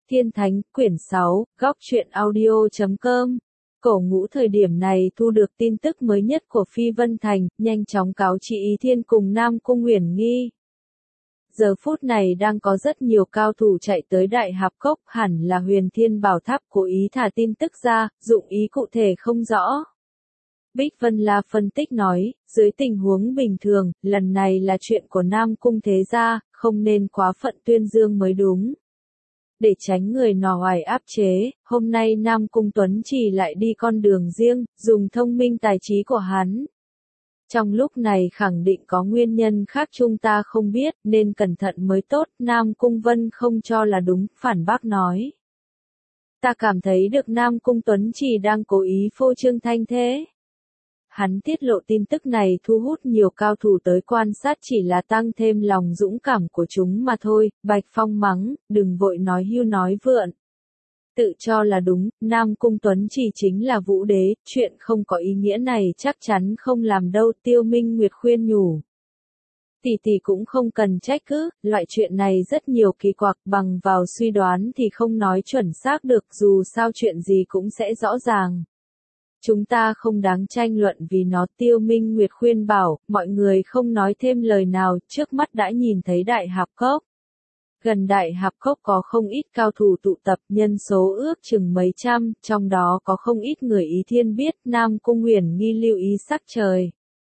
Thiên Thánh, quyển 6, góc truyện audio.com. Cổ Ngũ thời điểm này thu được tin tức mới nhất của Phi Vân Thành, nhanh chóng cáo tri Ý Thiên cùng Nam Cung Uyển Nghi. Giờ phút này đang có rất nhiều cao thủ chạy tới Đại Hạp Cốc, hẳn là Huyền Thiên Bảo Tháp cố ý thả tin tức ra, dụng ý cụ thể không rõ. Bích Vân La phân tích nói, dưới tình huống bình thường, lần này là chuyện của Nam Cung thế gia, không nên quá phận tuyên dương mới đúng. Để tránh người nọ hoài áp chế, hôm nay Nam Cung Tuấn Chỉ lại đi con đường riêng, dùng thông minh tài trí của hắn. Trong lúc này khẳng định có nguyên nhân khác chúng ta không biết, nên cẩn thận mới tốt, Nam Cung Vân không cho là đúng, phản bác nói. Ta cảm thấy được Nam Cung Tuấn Chỉ đang cố ý phô trương thanh thế. Hắn tiết lộ tin tức này thu hút nhiều cao thủ tới quan sát chỉ là tăng thêm lòng dũng cảm của chúng mà thôi, Bạch Phong mắng, đừng vội nói hưu nói vượn. Tự cho là đúng, Nam Cung Tuấn Chỉ chính là vũ đế, chuyện không có ý nghĩa này chắc chắn không làm đâu, Tiêu Minh Nguyệt khuyên nhủ. Tỷ tỷ cũng không cần trách cứ, loại chuyện này rất nhiều kỳ quặc, bằng vào suy đoán thì không nói chuẩn xác được, dù sao chuyện gì cũng sẽ rõ ràng. Chúng ta không đáng tranh luận vì nó, Tiêu Minh Nguyệt khuyên bảo, mọi người không nói thêm lời nào, trước mắt đã nhìn thấy Đại Hạp Cốc. Gần Đại Hạp Cốc có không ít cao thủ tụ tập, nhân số ước chừng mấy trăm, trong đó có không ít người Ý Thiên biết, Nam Cung Uyển Nghi lưu ý sắc trời.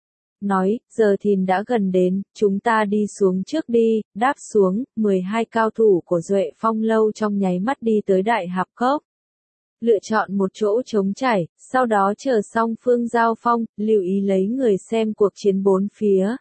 Nói, giờ thìn đã gần đến, chúng ta đi xuống trước đi, đáp xuống, 12 cao thủ của Duệ Phong Lâu trong nháy mắt đi tới Đại Hạp Cốc. Lựa chọn một chỗ trống trải, sau đó chờ song phương giao phong, lưu ý lấy người xem cuộc chiến bốn phía.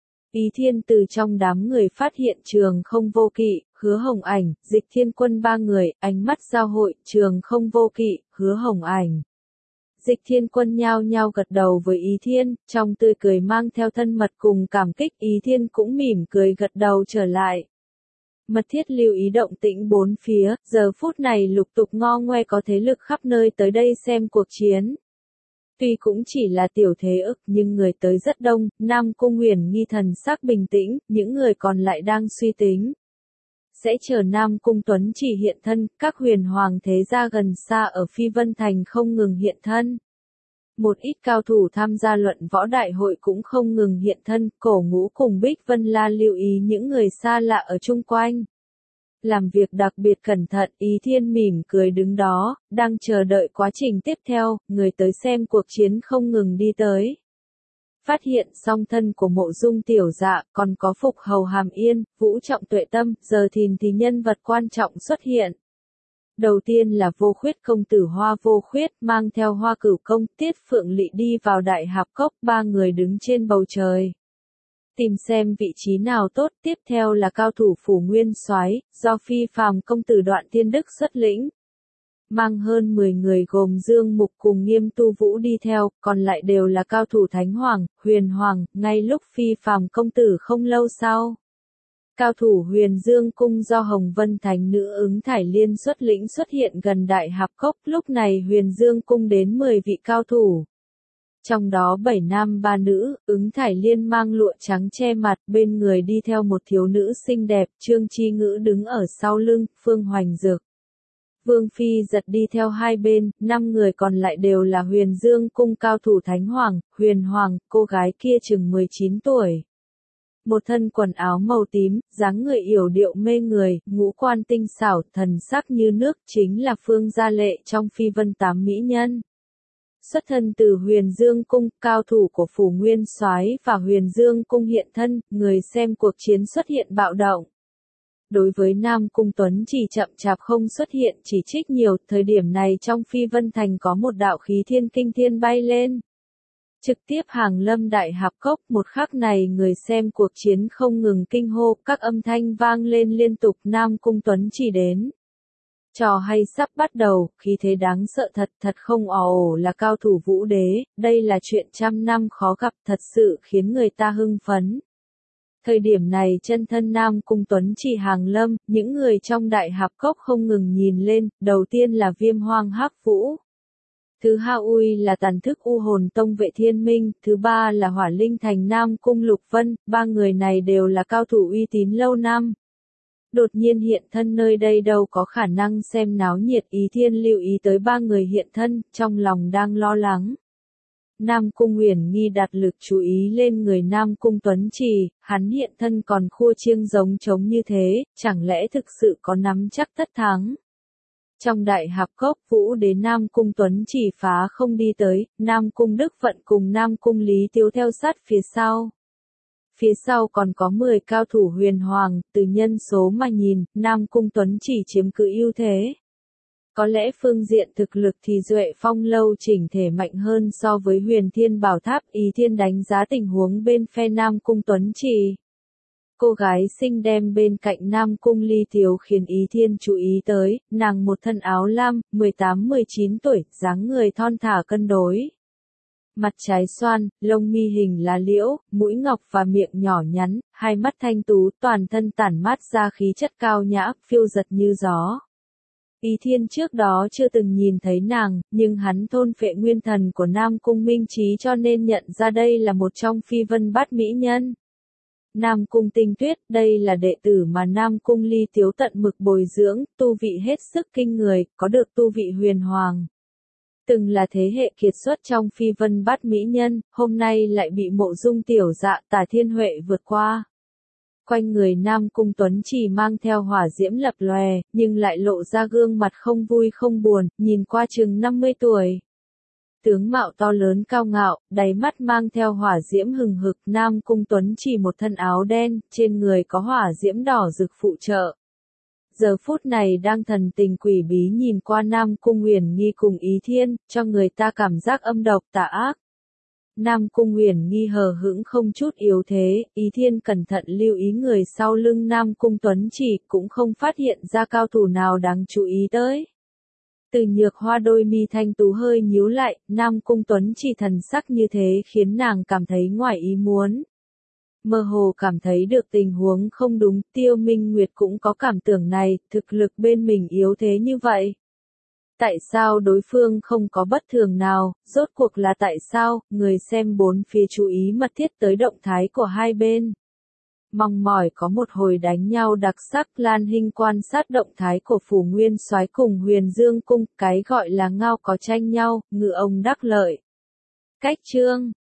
Ý Thiên từ trong đám người phát hiện Trường Không Vô Kỵ, Hứa Hồng Ảnh, Dịch Thiên Quân ba người, ánh mắt giao hội, Trường Không Vô Kỵ, Hứa Hồng Ảnh. Dịch Thiên Quân nhao nhao gật đầu với Ý Thiên, trong tươi cười mang theo thân mật cùng cảm kích, Ý Thiên cũng mỉm cười gật đầu trở lại. Mật thiết lưu ý động tĩnh bốn phía, giờ phút này lục tục ngo ngoe có thế lực khắp nơi tới đây xem cuộc chiến. Tuy cũng chỉ là tiểu thế ức nhưng người tới rất đông, Nam Cung Uyển Nghi thần sắc bình tĩnh, những người còn lại đang suy tính. Sẽ chờ Nam Cung Tuấn Chỉ hiện thân, các huyền hoàng thế gia gần xa ở Phi Vân Thành không ngừng hiện thân. Một ít cao thủ tham gia luận võ đại hội cũng không ngừng hiện thân, Cổ Ngũ cùng Bích Vân La lưu ý những người xa lạ ở chung quanh. Làm việc đặc biệt cẩn thận, Ý Thiên mỉm cười đứng đó, đang chờ đợi quá trình tiếp theo, người tới xem cuộc chiến không ngừng đi tới. Phát hiện song thân của Mộ Dung Tiểu Dạ, còn có Phục Hầu Hàm Yên, Vũ Trọng Tuệ Tâm, giờ thìn thì nhân vật quan trọng xuất hiện. Đầu tiên là Vô Khuyết công tử Hoa Vô Khuyết, mang theo Hoa Cửu công, Tiết Phượng Lị đi vào Đại Hạp Cốc, ba người đứng trên bầu trời. Tìm xem vị trí nào tốt, tiếp theo là cao thủ Phủ Nguyên Soái, do Phi Phàm công tử Đoạn Thiên Đức xuất lĩnh. Mang hơn 10 người gồm Dương Mục cùng Nghiêm Tu Vũ đi theo, còn lại đều là cao thủ Thánh Hoàng, Huyền Hoàng, ngay lúc Phi Phàm công tử không lâu sau. Cao thủ Huyền Dương cung do Hồng Vân Thánh nữ Ứng Thải Liên xuất lĩnh xuất hiện gần Đại Hạp Cốc, lúc này Huyền Dương cung đến 10 vị cao thủ. Trong đó 7 nam 3 nữ, Ứng Thải Liên mang lụa trắng che mặt, bên người đi theo một thiếu nữ xinh đẹp, Trương Chi Ngữ đứng ở sau lưng, Phương Hoành Dược. Vương Phi Giật đi theo hai bên, 5 người còn lại đều là Huyền Dương cung cao thủ Thánh Hoàng, Huyền Hoàng, cô gái kia chừng 19 tuổi. Một thân quần áo màu tím, dáng người yểu điệu mê người, ngũ quan tinh xảo, thần sắc như nước, chính là Phương Gia Lệ trong Phi Vân 8 mỹ nhân. Xuất thân từ Huyền Dương cung, cao thủ của Phủ Nguyên Soái và Huyền Dương cung hiện thân, người xem cuộc chiến xuất hiện bạo động. Đối với Nam Cung Tuấn Chỉ chậm chạp không xuất hiện chỉ trích nhiều, thời điểm này trong Phi Vân Thành có một đạo khí thiên kinh thiên bay lên. Trực tiếp hàng lâm Đại Hạp Cốc, một khắc này người xem cuộc chiến không ngừng kinh hô, các âm thanh vang lên liên tục, Nam Cung Tuấn Chỉ đến. Trò hay sắp bắt đầu, khí thế đáng sợ thật không ồ là cao thủ vũ đế, đây là chuyện trăm năm khó gặp, thật sự khiến người ta hưng phấn. Thời điểm này chân thân Nam Cung Tuấn Chỉ hàng lâm, những người trong Đại Hạp Cốc không ngừng nhìn lên, đầu tiên là Viêm Hoang Hắc Vũ. Thứ hai là Tàn Thức U Hồn Tông Vệ Thiên Minh, thứ ba là Hỏa Linh Thành Nam Cung Lục Vân, ba người này đều là cao thủ uy tín lâu năm. Đột nhiên hiện thân nơi đây đâu có khả năng xem náo nhiệt. Ý Thiên lưu ý tới ba người hiện thân, trong lòng đang lo lắng. Nam Cung Uyển Nghi đặt lực chú ý lên người Nam Cung Tuấn Trì, hắn hiện thân còn khua chiêng giống trống như thế, chẳng lẽ thực sự có nắm chắc tất thắng. Trong đại hạp cốc, Vũ Đế Nam Cung Tuấn Trì phá không đi tới, Nam Cung Đức Vận cùng Nam Cung Lý Tiếu theo sát phía sau. Phía sau còn có 10 cao thủ huyền hoàng, từ nhân số mà nhìn, Nam Cung Tuấn Trì chiếm cứ ưu thế. Có lẽ phương diện thực lực thì Duệ Phong lâu chỉnh thể mạnh hơn so với Huyền Thiên Bảo Tháp. Ý Thiên đánh giá tình huống bên phe Nam Cung Tuấn Trì. Cô gái xinh đem bên cạnh Nam Cung Ly Thiếu khiến Ý Thiên chú ý tới, nàng một thân áo lam, 18-19 tuổi, dáng người thon thả cân đối. Mặt trái xoan, lông mi hình lá liễu, mũi ngọc và miệng nhỏ nhắn, hai mắt thanh tú, toàn thân tản mát ra khí chất cao nhã, phiêu giật như gió. Ý Thiên trước đó chưa từng nhìn thấy nàng, nhưng hắn thôn phệ nguyên thần của Nam Cung Minh Trí cho nên nhận ra đây là một trong phi vân bát mỹ nhân. Nam Cung Tinh Tuyết, đây là đệ tử mà Nam Cung Ly Tiếu tận mực bồi dưỡng, tu vị hết sức kinh người, có được tu vị huyền hoàng. Từng là thế hệ kiệt xuất trong phi vân bát mỹ nhân, hôm nay lại bị Mộ Dung tiểu dạ Tả Thiên Huệ vượt qua. Quanh người Nam Cung Tuấn Trì mang theo hỏa diễm lập lòe, nhưng lại lộ ra gương mặt không vui không buồn, nhìn qua chừng 50 tuổi. Tướng mạo to lớn cao ngạo, đáy mắt mang theo hỏa diễm hừng hực. Nam Cung Tuấn Trì một thân áo đen, trên người có hỏa diễm đỏ rực phụ trợ. Giờ phút này đang thần tình quỷ bí nhìn qua Nam Cung Uyển Nghi cùng Ý Thiên, cho người ta cảm giác âm độc tà ác. Nam Cung Uyển Nghi hờ hững không chút yếu thế, Ý Thiên cẩn thận lưu ý người sau lưng Nam Cung Tuấn Trì, cũng không phát hiện ra cao thủ nào đáng chú ý tới. Từ Nhược Hoa đôi mi thanh tú hơi nhíu lại, Nam Cung Tuấn Trì thần sắc như thế khiến nàng cảm thấy ngoài ý muốn. Mơ hồ cảm thấy được tình huống không đúng, Tiêu Minh Nguyệt cũng có cảm tưởng này, thực lực bên mình yếu thế như vậy. Tại sao đối phương không có bất thường nào, rốt cuộc là tại sao, người xem bốn phía chú ý mật thiết tới động thái của hai bên. Mong mỏi có một hồi đánh nhau đặc sắc. Lan Hinh quan sát động thái của Phủ Nguyên Soái cùng Huyền Dương Cung, cái gọi là ngao có tranh nhau, ngựa ông đắc lợi. Cách chương